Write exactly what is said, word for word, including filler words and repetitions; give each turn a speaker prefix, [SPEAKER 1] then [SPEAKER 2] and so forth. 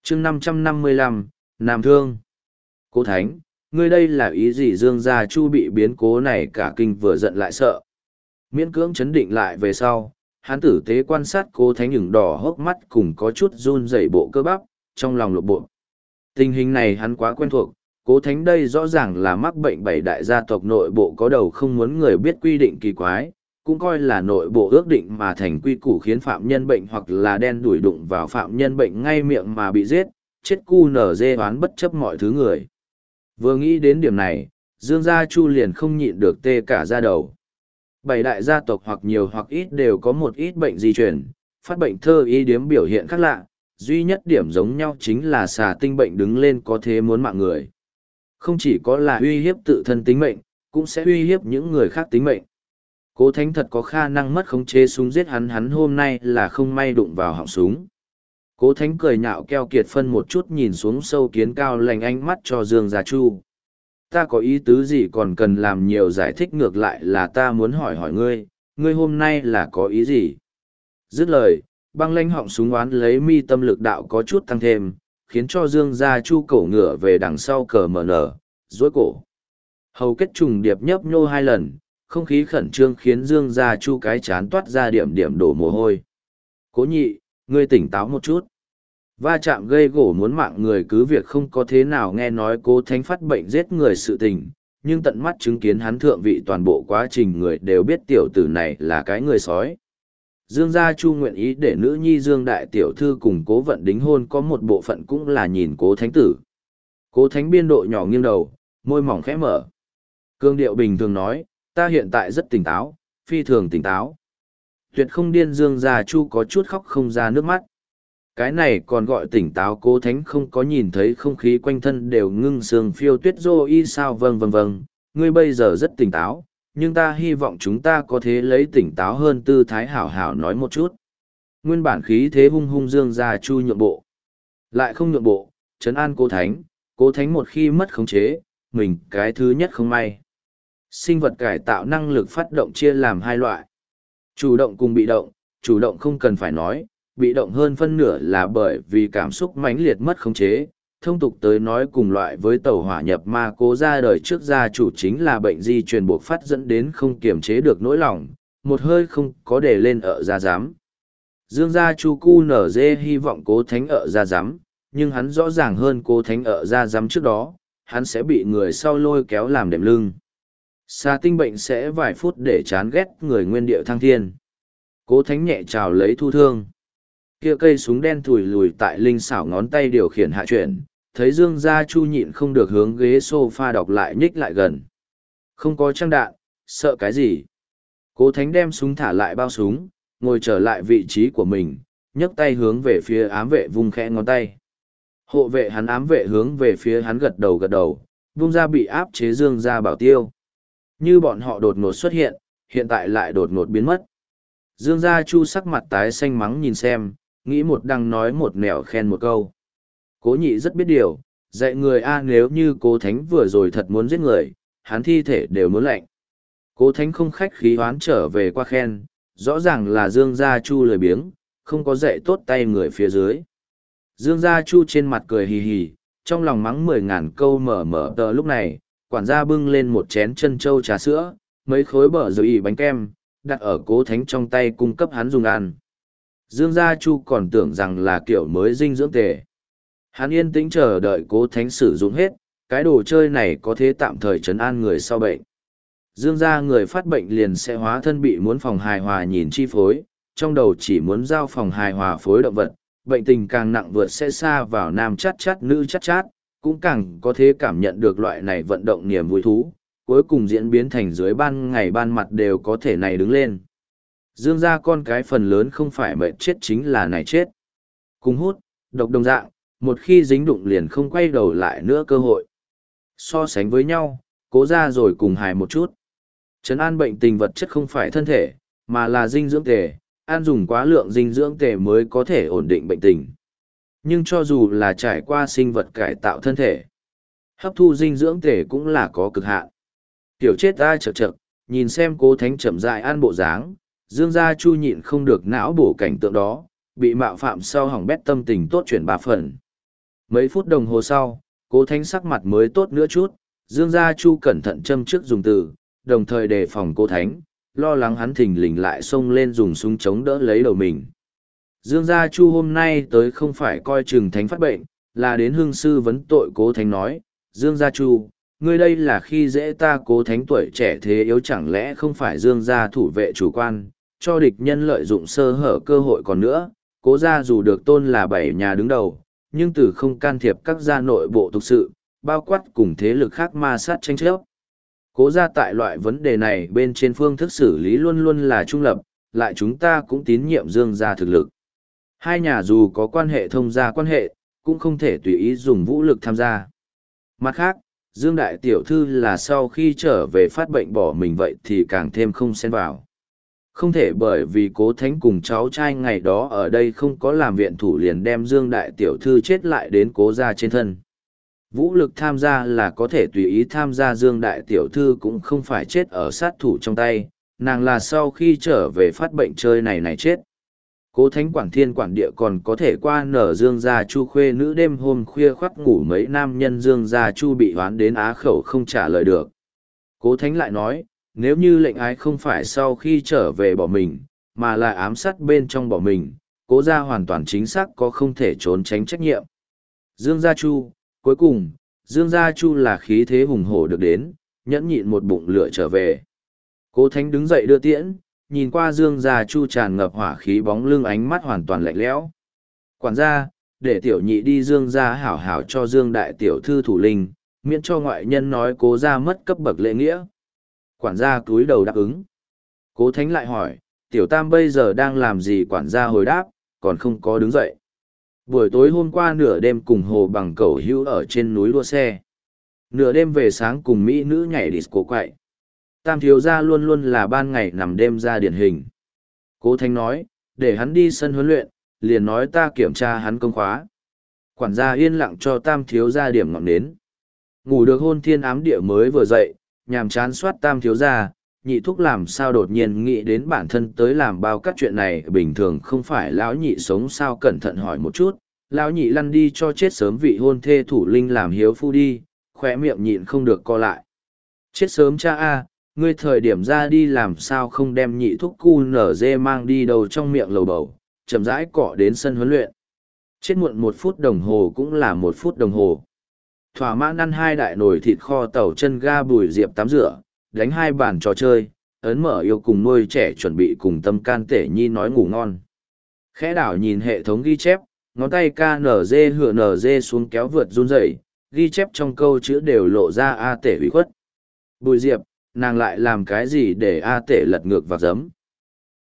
[SPEAKER 1] chương năm trăm năm mươi lăm, Nam Thương. Cố Thánh, ngươi đây là ý gì? Dương Gia Chu bị biến cố này cả kinh vừa giận lại sợ. Miễn cưỡng chấn định lại về sau, hắn tử tế quan sát Cố Thánh ửng đỏ hốc mắt cùng có chút run rẩy bộ cơ bắp, trong lòng lộn bộ. Tình hình này hắn quá quen thuộc, Cố Thánh đây rõ ràng là mắc bệnh bảy đại gia tộc nội bộ có đầu không muốn người biết quy định kỳ quái, cũng coi là nội bộ ước định mà thành quy củ khiến phạm nhân bệnh hoặc là đen đuổi đụng vào phạm nhân bệnh ngay miệng mà bị giết, chết cu nở dê oán bất chấp mọi thứ người. Vừa nghĩ đến điểm này, Dương Gia Chu liền không nhịn được tê cả da đầu. Bảy đại gia tộc hoặc nhiều hoặc ít đều có một ít bệnh di truyền, phát bệnh thơ y điếm biểu hiện khác lạ, duy nhất điểm giống nhau chính là xà tinh bệnh đứng lên có thế muốn mạng người. Không chỉ có là uy hiếp tự thân tính mệnh, cũng sẽ uy hiếp những người khác tính mệnh. Cố Thánh thật có khả năng mất khống chế súng giết hắn, hắn hôm nay là không may đụng vào họng súng. Cố Thánh cười nhạo keo kiệt phân một chút nhìn xuống sâu kiến cao lành ánh mắt cho Dương Gia Chu. Ta có ý tứ gì còn cần làm nhiều giải thích, ngược lại là ta muốn hỏi hỏi ngươi, ngươi hôm nay là có ý gì? Dứt lời, băng lãnh họng súng oán lấy mi tâm lực đạo có chút tăng thêm, khiến cho Dương Gia Chu cổ ngửa về đằng sau cờ mở nở, dối cổ. Hầu kết trùng điệp nhấp nhô hai lần, không khí khẩn trương khiến Dương Gia Chu cái chán toát ra điểm điểm đổ mồ hôi. Cố nhị, ngươi tỉnh táo một chút. Va chạm gây gổ muốn mạng người cứ việc không có thế nào nghe nói Cố Thánh phát bệnh giết người sự tình, nhưng tận mắt chứng kiến hắn thượng vị toàn bộ quá trình người đều biết tiểu tử này là cái người sói. Dương Gia Chu nguyện ý để nữ nhi Dương Đại Tiểu Thư cùng Cố Vận đính hôn có một bộ phận cũng là nhìn Cố Thánh tử. Cố Thánh biên độ nhỏ nghiêng đầu, môi mỏng khẽ mở. Cương điệu bình thường nói, ta hiện tại rất tỉnh táo, phi thường tỉnh táo. Tuyệt không điên. Dương Gia Chu có chút khóc không ra nước mắt. Cái này còn gọi tỉnh táo? Cố Thánh không có nhìn thấy không khí quanh thân đều ngưng sương phiêu tuyết rô y sao? Vâng vâng vâng, ngươi bây giờ rất tỉnh táo, nhưng ta hy vọng chúng ta có thể lấy tỉnh táo hơn tư thái hảo hảo nói một chút. Nguyên bản khí thế hung hung Dương Gia Chu nhượng bộ. Lại không nhượng bộ, trấn an Cố Thánh, Cố Thánh một khi mất khống chế, mình cái thứ nhất không may. Sinh vật cải tạo năng lực phát động chia làm hai loại. Chủ động cùng bị động, chủ động không cần phải nói, bị động hơn phân nửa là bởi vì cảm xúc mãnh liệt mất khống chế. Thông tục tới nói cùng loại với tàu hỏa nhập ma, Cố ra đời trước gia chủ chính là bệnh di truyền buộc phát dẫn đến không kiềm chế được nỗi lòng, một hơi không có để lên ở gia giám. Dương Gia Chu cu nở dê hy vọng Cố Thánh ở gia giám, nhưng hắn rõ ràng hơn Cố Thánh ở gia giám trước đó, hắn sẽ bị người sau lôi kéo làm đệm lưng. Xà tinh bệnh sẽ vài phút để chán ghét người nguyên điệu thăng thiên. Cố Thánh nhẹ trào lấy thu thương. Kia cây súng đen thùi lùi tại linh xảo ngón tay điều khiển hạ chuyển, thấy Dương Gia Chu nhịn không được hướng ghế sofa đọc lại nhích lại gần. Không có trang đạn, sợ cái gì? Cố Thánh đem súng thả lại bao súng, ngồi trở lại vị trí của mình, nhấc tay hướng về phía ám vệ vung khẽ ngón tay. Hộ vệ hắn ám vệ hướng về phía hắn gật đầu gật đầu, vung ra bị áp chế Dương Gia Bảo Tiêu. Như bọn họ đột ngột xuất hiện, hiện tại lại đột ngột biến mất. Dương Gia Chu sắc mặt tái xanh mắng nhìn xem, nghĩ một đằng nói một nẻo khen một câu. Cố nhị rất biết điều, dạy người A, nếu như Cố Thánh vừa rồi thật muốn giết người, hắn thi thể đều muốn lạnh. Cố Thánh không khách khí hoán trở về qua khen, rõ ràng là Dương Gia Chu lười biếng, không có dạy tốt tay người phía dưới. Dương Gia Chu trên mặt cười hì hì, trong lòng mắng mười ngàn câu mở mở tờ. Lúc này, quản gia bưng lên một chén chân trâu trà sữa, mấy khối bở rồi ỉ bánh kem, đặt ở Cố Thánh trong tay cung cấp hắn dùng ăn. Dương Gia Chu còn tưởng rằng là kiểu mới dinh dưỡng tề. Hắn yên tĩnh chờ đợi Cố Thánh sử dụng hết, cái đồ chơi này có thể tạm thời trấn an người sau bệnh. Dương gia người phát bệnh liền sẽ hóa thân bị muốn phòng hài hòa nhìn chi phối, trong đầu chỉ muốn giao phòng hài hòa phối động vật, bệnh tình càng nặng vượt sẽ xa vào nam chát chát nữ chát chát, cũng càng có thể cảm nhận được loại này vận động niềm vui thú, cuối cùng diễn biến thành dưới ban ngày ban mặt đều có thể này đứng lên. Dương gia con cái phần lớn không phải mệt chết chính là này chết. Cùng hút, độc đồng dạng, một khi dính đụng liền không quay đầu lại nữa cơ hội. So sánh với nhau, cố ra rồi cùng hài một chút. Trấn an bệnh tình vật chất không phải thân thể, mà là dinh dưỡng tề, ăn dùng quá lượng dinh dưỡng tề mới có thể ổn định bệnh tình. Nhưng cho dù là trải qua sinh vật cải tạo thân thể, hấp thu dinh dưỡng tề cũng là có cực hạn. Tiểu chết ai chật chật, nhìn xem Cố Thánh chậm rãi ăn bộ dáng, Dương gia Chu nhịn không được não bổ cảnh tượng đó, bị mạo phạm sau hỏng bét tâm tình tốt chuyển ba phần. Mấy phút đồng hồ sau, Cố Thánh sắc mặt mới tốt nữa chút, Dương Gia Chu cẩn thận châm trước dùng từ, đồng thời đề phòng Cố Thánh, lo lắng hắn thình lình lại xông lên dùng súng chống đỡ lấy đầu mình. Dương Gia Chu hôm nay tới không phải coi chừng Thánh phát bệnh, là đến hương sư vấn tội Cố Thánh nói, Dương Gia Chu, ngươi đây là khi dễ ta Cố Thánh tuổi trẻ thế yếu chẳng lẽ không phải Dương Gia thủ vệ chủ quan, cho địch nhân lợi dụng sơ hở cơ hội còn nữa, Cố Gia dù được tôn là bảy nhà đứng đầu, nhưng từ không can thiệp các gia nội bộ tục sự, bao quát cùng thế lực khác ma sát tranh chấp. Cố Gia tại loại vấn đề này bên trên phương thức xử lý luôn luôn là trung lập, lại chúng ta cũng tín nhiệm Dương Gia thực lực. Hai nhà dù có quan hệ thông gia quan hệ, cũng không thể tùy ý dùng vũ lực tham gia. Mặt khác, Dương Đại Tiểu Thư là sau khi trở về phát bệnh bỏ mình vậy thì càng thêm không xen vào. Không thể bởi vì Cố Thánh cùng cháu trai ngày đó ở đây không có làm viện thủ liền đem Dương Đại Tiểu Thư chết lại đến Cố Gia trên thân. Vũ lực tham gia là có thể tùy ý tham gia, Dương Đại Tiểu Thư cũng không phải chết ở sát thủ trong tay, nàng là sau khi trở về phát bệnh chơi này này chết. Cố Thánh quản thiên quản địa còn có thể qua nở Dương Gia Chu khuê nữ đêm hôm khuya khoắt ngủ mấy nam nhân Dương Gia Chu bị hoán đến á khẩu không trả lời được. Cố Thánh lại nói, nếu như lệnh ái không phải sau khi trở về bỏ mình, mà là ám sát bên trong bỏ mình, Cố Gia hoàn toàn chính xác có không thể trốn tránh trách nhiệm. Dương Gia Chu, cuối cùng, Dương Gia Chu là khí thế hùng hổ được đến, nhẫn nhịn một bụng lửa trở về. Cố Thánh đứng dậy đưa tiễn, nhìn qua Dương Gia Chu tràn ngập hỏa khí bóng lưng ánh mắt hoàn toàn lạnh lẽo. Quản gia, để tiểu nhị đi Dương Gia hảo hảo cho Dương Đại Tiểu Thư thủ linh, miễn cho ngoại nhân nói Cố Gia mất cấp bậc lễ nghĩa. Quản gia cúi đầu đáp ứng. Cố Thánh lại hỏi, Tiểu Tam bây giờ đang làm gì? Quản gia hồi đáp, còn không có đứng dậy. Buổi tối hôm qua nửa đêm cùng Hồ Bằng Cẩu hữu ở trên núi đua xe. Nửa đêm về sáng cùng mỹ nữ nhảy disco quậy. Tam thiếu gia luôn luôn là ban ngày nằm đêm ra điển hình. Cố Thánh nói, để hắn đi sân huấn luyện, liền nói ta kiểm tra hắn công khóa. Quản gia yên lặng cho Tam thiếu gia điểm ngọn nến. Ngủ được hôn thiên ám địa mới vừa dậy, nhàm chán soát Tam thiếu gia, nhị thúc làm sao đột nhiên nghĩ đến bản thân tới làm bao các chuyện này, bình thường không phải lão nhị sống sao, cẩn thận hỏi một chút, lão nhị lăn đi cho chết sớm vị hôn thê thủ linh làm hiếu phu đi, khỏe miệng nhịn không được co lại. Chết sớm cha a, ngươi thời điểm ra đi làm sao không đem nhị thúc cu nở dê mang đi đầu trong miệng lầu bầu, chậm rãi cọ đến sân huấn luyện. Chết muộn một phút đồng hồ cũng là một phút đồng hồ. Thỏa mãn ăn hai đại nồi thịt kho tàu chân ga Bùi Diệp tắm rửa, đánh hai bàn trò chơi, ấn mở yêu cùng nuôi trẻ chuẩn bị cùng Tâm Can Tể Nhi nói ngủ ngon. Khẽ đảo nhìn hệ thống ghi chép, ngón tay ca nở dê hựa nở dê xuống kéo vượt run rẩy, ghi chép trong câu chữ đều lộ ra A Tể ủy khuất. Bùi Diệp, nàng lại làm cái gì để A Tể lật ngược và giấm?